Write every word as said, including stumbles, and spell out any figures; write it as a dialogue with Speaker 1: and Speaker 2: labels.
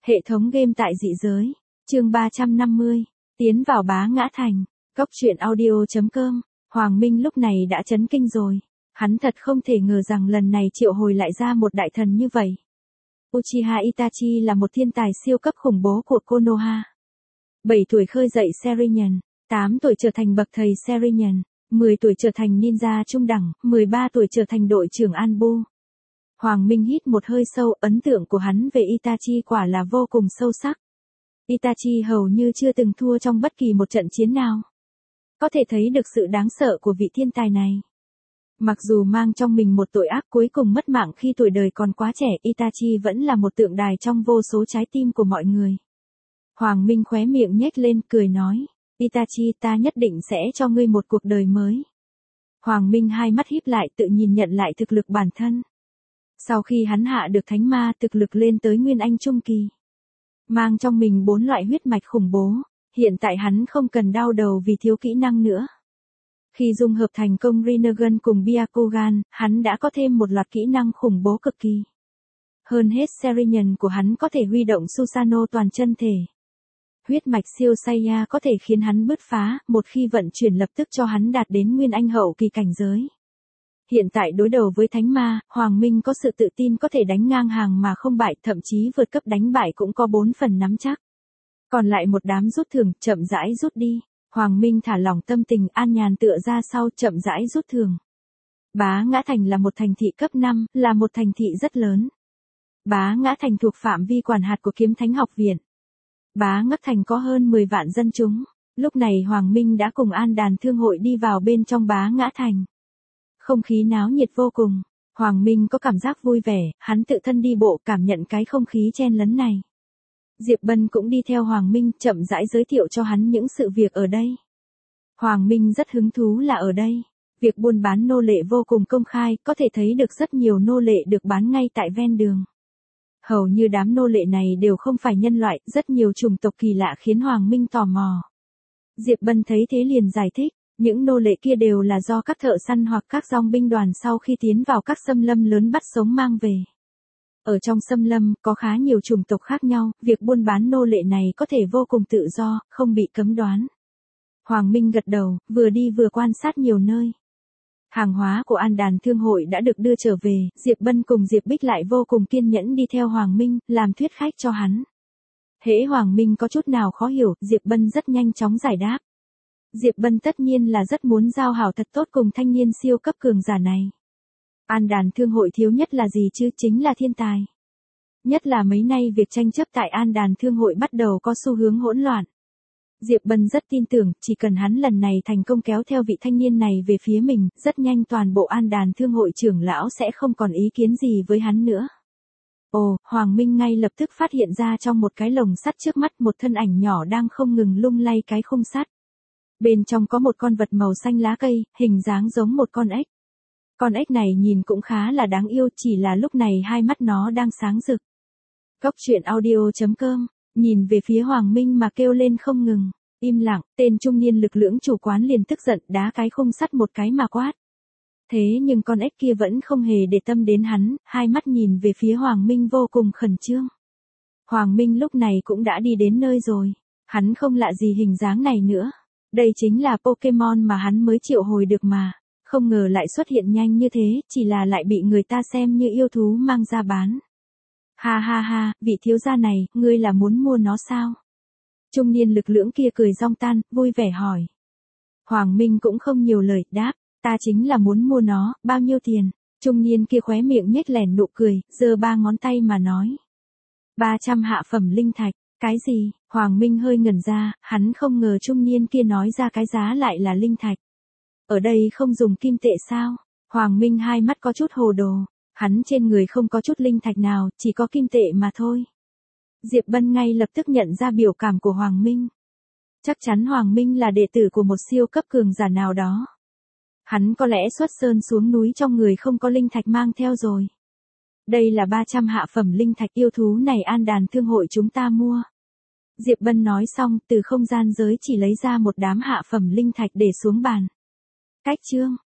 Speaker 1: Hệ thống game tại dị giới. Chương ba trăm năm mươi. Tiến vào Bá Ngã Thành. Cốc truyện audio chấm com. Hoàng Minh lúc này đã chấn kinh rồi. Hắn thật không thể ngờ rằng lần này triệu hồi lại ra một đại thần như vậy. Uchiha Itachi là một thiên tài siêu cấp khủng bố của Konoha. bảy tuổi khơi dậy Sharingan, tám tuổi trở thành bậc thầy Sharingan, mười tuổi trở thành ninja trung đẳng, mười ba tuổi trở thành đội trưởng Anbu. Hoàng Minh hít một hơi sâu, ấn tượng của hắn về Itachi quả là vô cùng sâu sắc. Itachi hầu như chưa từng thua trong bất kỳ một trận chiến nào. Có thể thấy được sự đáng sợ của vị thiên tài này. Mặc dù mang trong mình một tội ác cuối cùng mất mạng khi tuổi đời còn quá trẻ, Itachi vẫn là một tượng đài trong vô số trái tim của mọi người. Hoàng Minh khóe miệng nhếch lên cười nói, Itachi, ta nhất định sẽ cho ngươi một cuộc đời mới. Hoàng Minh hai mắt híp lại tự nhìn nhận lại thực lực bản thân. Sau khi hắn hạ được thánh ma, thực lực lên tới Nguyên Anh Trung Kỳ. Mang trong mình bốn loại huyết mạch khủng bố, hiện tại hắn không cần đau đầu vì thiếu kỹ năng nữa. Khi dung hợp thành công Rinnegan cùng Byakugan, hắn đã có thêm một loạt kỹ năng khủng bố cực kỳ. Hơn hết Sharingan của hắn có thể huy động Susanoo toàn chân thể. Huyết mạch siêu Saiya có thể khiến hắn bứt phá, một khi vận chuyển lập tức cho hắn đạt đến Nguyên Anh hậu kỳ cảnh giới. Hiện tại đối đầu với Thánh Ma, Hoàng Minh có sự tự tin có thể đánh ngang hàng mà không bại, thậm chí vượt cấp đánh bại cũng có bốn phần nắm chắc. Còn lại một đám rút thường, chậm rãi rút đi. Hoàng Minh thả lỏng tâm tình, an nhàn tựa ra sau, chậm rãi rút thường. Bá Ngã Thành là một thành thị cấp năm, là một thành thị rất lớn. Bá Ngã Thành thuộc phạm vi quản hạt của Kiếm Thánh Học Viện. Bá Ngã Thành có hơn mười vạn dân chúng. Lúc này Hoàng Minh đã cùng An Đàn Thương hội đi vào bên trong Bá Ngã Thành. Không khí náo nhiệt vô cùng. Hoàng Minh có cảm giác vui vẻ, hắn tự thân đi bộ cảm nhận cái không khí chen lấn này. Diệp Bân cũng đi theo Hoàng Minh, chậm rãi giới thiệu cho hắn những sự việc ở đây. Hoàng Minh rất hứng thú là ở đây. Việc buôn bán nô lệ vô cùng công khai, có thể thấy được rất nhiều nô lệ được bán ngay tại ven đường. Hầu như đám nô lệ này đều không phải nhân loại, rất nhiều chủng tộc kỳ lạ khiến Hoàng Minh tò mò. Diệp Bân thấy thế liền giải thích, những nô lệ kia đều là do các thợ săn hoặc các dòng binh đoàn sau khi tiến vào các xâm lâm lớn bắt sống mang về. Ở trong xâm lâm, có khá nhiều chủng tộc khác nhau, việc buôn bán nô lệ này có thể vô cùng tự do, không bị cấm đoán. Hoàng Minh gật đầu, vừa đi vừa quan sát nhiều nơi. Hàng hóa của An Đàn Thương hội đã được đưa trở về, Diệp Bân cùng Diệp Bích lại vô cùng kiên nhẫn đi theo Hoàng Minh, làm thuyết khách cho hắn. Hễ Hoàng Minh có chút nào khó hiểu, Diệp Bân rất nhanh chóng giải đáp. Diệp Bân tất nhiên là rất muốn giao hảo thật tốt cùng thanh niên siêu cấp cường giả này. An Đàn Thương hội thiếu nhất là gì chứ, chính là thiên tài. Nhất là mấy nay việc tranh chấp tại An Đàn Thương hội bắt đầu có xu hướng hỗn loạn. Diệp Bân rất tin tưởng, chỉ cần hắn lần này thành công kéo theo vị thanh niên này về phía mình, rất nhanh toàn bộ An Đàn Thương hội trưởng lão sẽ không còn ý kiến gì với hắn nữa. Ồ, Hoàng Minh ngay lập tức phát hiện ra trong một cái lồng sắt trước mắt một thân ảnh nhỏ đang không ngừng lung lay cái khung sắt. Bên trong có một con vật màu xanh lá cây, hình dáng giống một con ếch. Con ếch này nhìn cũng khá là đáng yêu, chỉ là lúc này hai mắt nó đang sáng rực. Cốc truyện audio chấm com, nhìn về phía Hoàng Minh mà kêu lên không ngừng. Im lặng, tên trung niên lực lưỡng chủ quán liền tức giận đá cái khung sắt một cái mà quát. Thế nhưng con ếch kia vẫn không hề để tâm đến hắn, hai mắt nhìn về phía Hoàng Minh vô cùng khẩn trương. Hoàng Minh lúc này cũng đã đi đến nơi rồi. Hắn không lạ gì hình dáng này nữa. Đây chính là Pokemon mà hắn mới triệu hồi được mà. Không ngờ lại xuất hiện nhanh như thế, chỉ là lại bị người ta xem như yêu thú mang ra bán. Ha ha ha, vị thiếu gia này, ngươi là muốn mua nó sao? Trung niên lực lưỡng kia cười rong tan, vui vẻ hỏi. Hoàng Minh cũng không nhiều lời, đáp, ta chính là muốn mua nó, bao nhiêu tiền? Trung niên kia khóe miệng nhếch lẻn nụ cười, giơ ba ngón tay mà nói. ba trăm hạ phẩm linh thạch, cái gì? Hoàng Minh hơi ngẩn ra, hắn không ngờ trung niên kia nói ra cái giá lại là linh thạch. Ở đây không dùng kim tệ sao? Hoàng Minh hai mắt có chút hồ đồ, hắn trên người không có chút linh thạch nào, chỉ có kim tệ mà thôi. Diệp Bân ngay lập tức nhận ra biểu cảm của Hoàng Minh. Chắc chắn Hoàng Minh là đệ tử của một siêu cấp cường giả nào đó. Hắn có lẽ xuất sơn xuống núi trong người không có linh thạch mang theo rồi. Đây là ba trăm hạ phẩm linh thạch, yêu thú này An Đàn Thương hội chúng ta mua. Diệp Bân nói xong, từ không gian giới chỉ lấy ra một đám hạ phẩm linh thạch để xuống bàn. Cách chương,